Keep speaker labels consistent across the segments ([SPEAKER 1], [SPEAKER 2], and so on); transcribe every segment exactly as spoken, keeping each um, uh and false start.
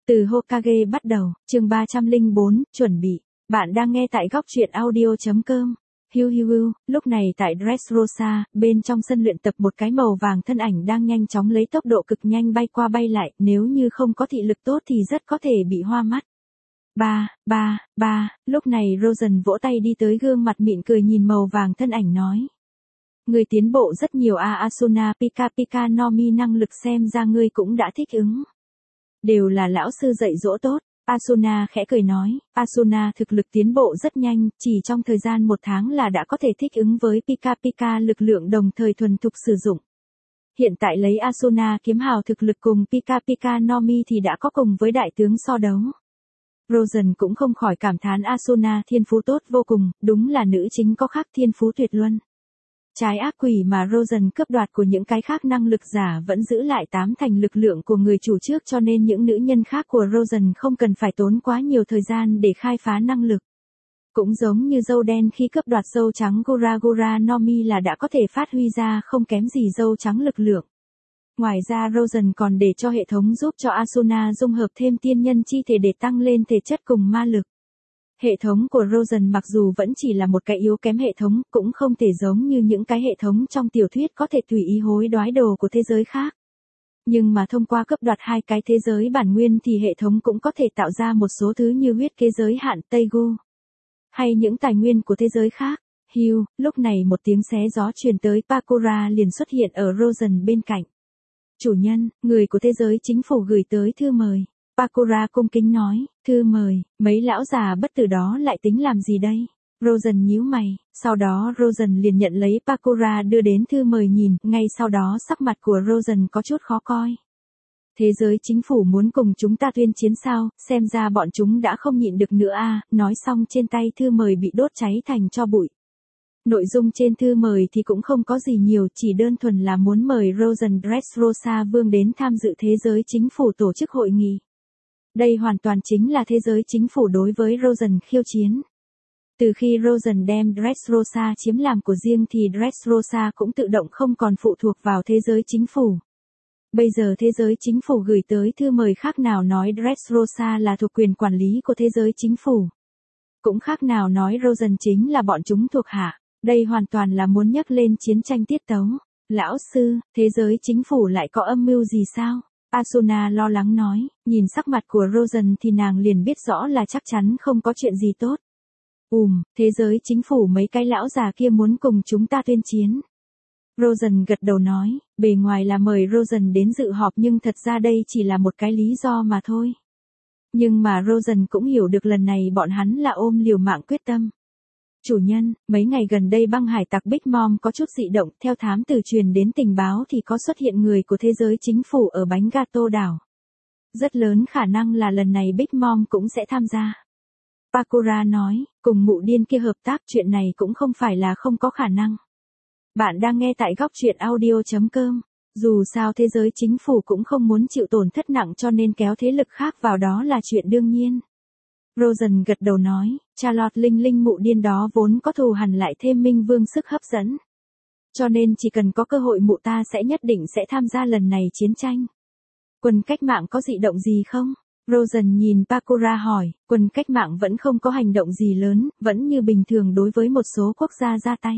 [SPEAKER 1] Từ Hokage bắt đầu, chương ba trăm lẻ bốn, chuẩn bị. Bạn đang nghe tại góc truyện audio chấm com. Hiu hiu hiu, lúc này tại Dressrosa, bên trong sân luyện tập một cái màu vàng thân ảnh đang nhanh chóng lấy tốc độ cực nhanh bay qua bay lại, nếu như không có thị lực tốt thì rất có thể bị hoa mắt. Ba, ba, ba, lúc này Rosen vỗ tay đi tới gương mặt mịn cười nhìn màu vàng thân ảnh nói. Người tiến bộ rất nhiều a Asuna Pika Pika no Mi, năng lực xem ra ngươi cũng đã thích ứng. Đều là lão sư dạy dỗ tốt, Asuna khẽ cười nói, Asuna thực lực tiến bộ rất nhanh, chỉ trong thời gian một tháng là đã có thể thích ứng với Pika Pika lực lượng đồng thời thuần thục sử dụng. Hiện tại lấy Asuna kiếm hào thực lực cùng Pika Pika no Mi thì đã có cùng với đại tướng so đấu. Rosen cũng không khỏi cảm thán Asuna thiên phú tốt vô cùng, đúng là nữ chính có khác thiên phú tuyệt luân. Trái ác quỷ mà Rosen cướp đoạt của những cái khác năng lực giả vẫn giữ lại tám thành lực lượng của người chủ trước, cho nên những nữ nhân khác của Rosen không cần phải tốn quá nhiều thời gian để khai phá năng lực. Cũng giống như dâu đen khi cướp đoạt dâu trắng Gura Gura no Mi là đã có thể phát huy ra không kém gì dâu trắng lực lượng. Ngoài ra Rosen còn để cho hệ thống giúp cho Asuna dung hợp thêm tiên nhân chi thể để tăng lên thể chất cùng ma lực. Hệ thống của Rosen mặc dù vẫn chỉ là một cái yếu kém hệ thống, cũng không thể giống như những cái hệ thống trong tiểu thuyết có thể tùy ý hối đoái đồ của thế giới khác. Nhưng mà thông qua cấp đoạt hai cái thế giới bản nguyên thì hệ thống cũng có thể tạo ra một số thứ như huyết kế giới hạn Teigu, hay những tài nguyên của thế giới khác. Hiu, lúc này một tiếng xé gió truyền tới, Pakura liền xuất hiện ở Rosen bên cạnh. Chủ nhân, người của thế giới chính phủ gửi tới thư mời. Pakura cung kính nói, thư mời, mấy lão già bất tử đó lại tính làm gì đây? Rosen nhíu mày, sau đó Rosen liền nhận lấy Pakura đưa đến thư mời nhìn, ngay sau đó sắc mặt của Rosen có chút khó coi. Thế giới chính phủ muốn cùng chúng ta tuyên chiến sao, xem ra bọn chúng đã không nhịn được nữa a. Nói xong trên tay thư mời bị đốt cháy thành tro bụi. Nội dung trên thư mời thì cũng không có gì nhiều, chỉ đơn thuần là muốn mời Rosen Dressrosa Vương đến tham dự thế giới chính phủ tổ chức hội nghị. Đây hoàn toàn chính là thế giới chính phủ đối với Rosen khiêu chiến. Từ khi Rosen đem Dressrosa chiếm làm của riêng thì Dressrosa cũng tự động không còn phụ thuộc vào thế giới chính phủ. Bây giờ thế giới chính phủ gửi tới thư mời khác nào nói Dressrosa là thuộc quyền quản lý của thế giới chính phủ. Cũng khác nào nói Rosen chính là bọn chúng thuộc hạ. Đây hoàn toàn là muốn nhắc lên chiến tranh tiết tấu. Lão sư, thế giới chính phủ lại có âm mưu gì sao? Asuna lo lắng nói, nhìn sắc mặt của Rosen thì nàng liền biết rõ là chắc chắn không có chuyện gì tốt. Ùm, thế giới chính phủ mấy cái lão già kia muốn cùng chúng ta tuyên chiến. Rosen gật đầu nói, bề ngoài là mời Rosen đến dự họp nhưng thật ra đây chỉ là một cái lý do mà thôi. Nhưng mà Rosen cũng hiểu được lần này bọn hắn là ôm liều mạng quyết tâm. Chủ nhân, mấy ngày gần đây băng hải tặc Big Mom có chút dị động, theo thám tử truyền đến tình báo thì có xuất hiện người của thế giới chính phủ ở bánh gato đảo. Rất lớn khả năng là lần này Big Mom cũng sẽ tham gia. Pakura nói, cùng mụ điên kia hợp tác, chuyện này cũng không phải là không có khả năng. Bạn đang nghe tại góc truyện audio chấm com. Dù sao thế giới chính phủ cũng không muốn chịu tổn thất nặng cho nên kéo thế lực khác vào đó là chuyện đương nhiên. Rosen gật đầu nói, Charlotte Linh Linh mụ điên đó vốn có thù hằn lại thêm Minh Vương sức hấp dẫn. Cho nên chỉ cần có cơ hội mụ ta sẽ nhất định sẽ tham gia lần này chiến tranh. Quân cách mạng có dị động gì không? Rosen nhìn Pakura hỏi, quân cách mạng vẫn không có hành động gì lớn, vẫn như bình thường đối với một số quốc gia ra tay.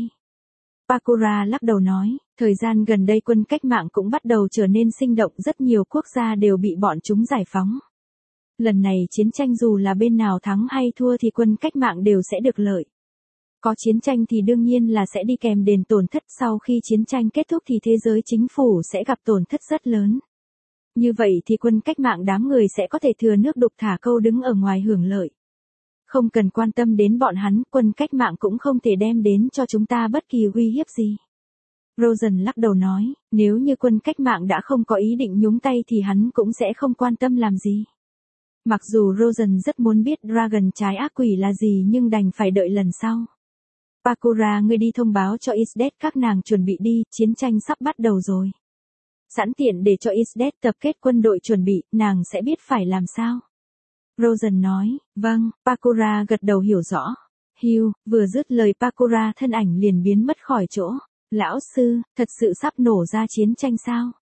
[SPEAKER 1] Pakura lắc đầu nói, thời gian gần đây quân cách mạng cũng bắt đầu trở nên sinh động, rất nhiều quốc gia đều bị bọn chúng giải phóng. Lần này chiến tranh dù là bên nào thắng hay thua thì quân cách mạng đều sẽ được lợi. Có chiến tranh thì đương nhiên là sẽ đi kèm đền tổn thất, sau khi chiến tranh kết thúc thì thế giới chính phủ sẽ gặp tổn thất rất lớn. Như vậy thì quân cách mạng đám người sẽ có thể thừa nước đục thả câu đứng ở ngoài hưởng lợi. Không cần quan tâm đến bọn hắn, quân cách mạng cũng không thể đem đến cho chúng ta bất kỳ uy hiếp gì. Rosen lắc đầu nói, nếu như quân cách mạng đã không có ý định nhúng tay thì hắn cũng sẽ không quan tâm làm gì. Mặc dù Rosen rất muốn biết Dragon trái ác quỷ là gì nhưng đành phải đợi lần sau. Pakura, ngươi đi thông báo cho Isdet các nàng chuẩn bị đi, chiến tranh sắp bắt đầu rồi. Sẵn tiện để cho Isdet tập kết quân đội chuẩn bị, nàng sẽ biết phải làm sao. Rosen nói, vâng, Pakura gật đầu hiểu rõ. Hiu, vừa dứt lời Pakura thân ảnh liền biến mất khỏi chỗ. Lão sư, thật sự sắp nổ ra chiến tranh sao?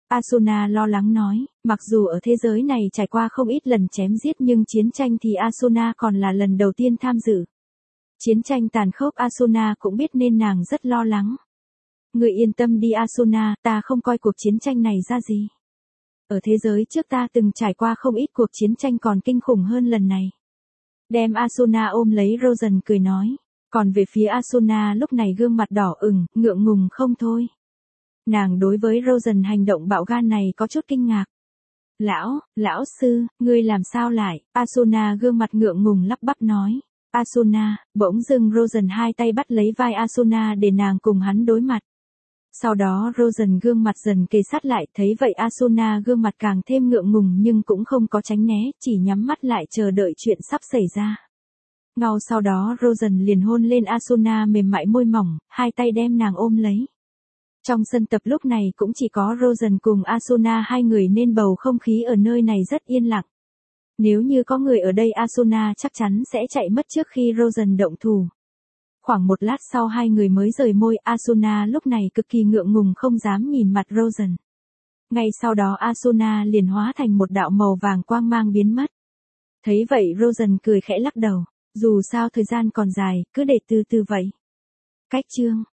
[SPEAKER 1] Asuna lo lắng nói, mặc dù ở thế giới này trải qua không ít lần chém giết nhưng chiến tranh thì Asuna còn là lần đầu tiên tham dự. Chiến tranh tàn khốc Asuna cũng biết nên nàng rất lo lắng. Người yên tâm đi Asuna, ta không coi cuộc chiến tranh này ra gì. Ở thế giới trước ta từng trải qua không ít cuộc chiến tranh còn kinh khủng hơn lần này. Đem Asuna ôm lấy Rosen cười nói. Còn về phía Asuna lúc này gương mặt đỏ ửng, ngượng ngùng không thôi. Nàng đối với Rosen hành động bạo gan này có chút kinh ngạc. Lão, lão sư, ngươi làm sao lại? Asuna gương mặt ngượng ngùng lắp bắp nói. Asuna, bỗng dưng Rosen hai tay bắt lấy vai Asuna để nàng cùng hắn đối mặt. Sau đó Rosen gương mặt dần kề sát lại, thấy vậy Asuna gương mặt càng thêm ngượng ngùng nhưng cũng không có tránh né, chỉ nhắm mắt lại chờ đợi chuyện sắp xảy ra. Ngay sau đó Rosen liền hôn lên Asuna mềm mại môi mỏng, hai tay đem nàng ôm lấy. Trong sân tập lúc này cũng chỉ có Rosen cùng Asuna hai người nên bầu không khí ở nơi này rất yên lặng. Nếu như có người ở đây Asuna chắc chắn sẽ chạy mất trước khi Rosen động thủ. Khoảng một lát sau hai người mới rời môi, Asuna lúc này cực kỳ ngượng ngùng không dám nhìn mặt Rosen. Ngay sau đó Asuna liền hóa thành một đạo màu vàng quang mang biến mất. Thấy vậy Rosen cười khẽ lắc đầu, dù sao thời gian còn dài, cứ để từ từ vậy. Cách chương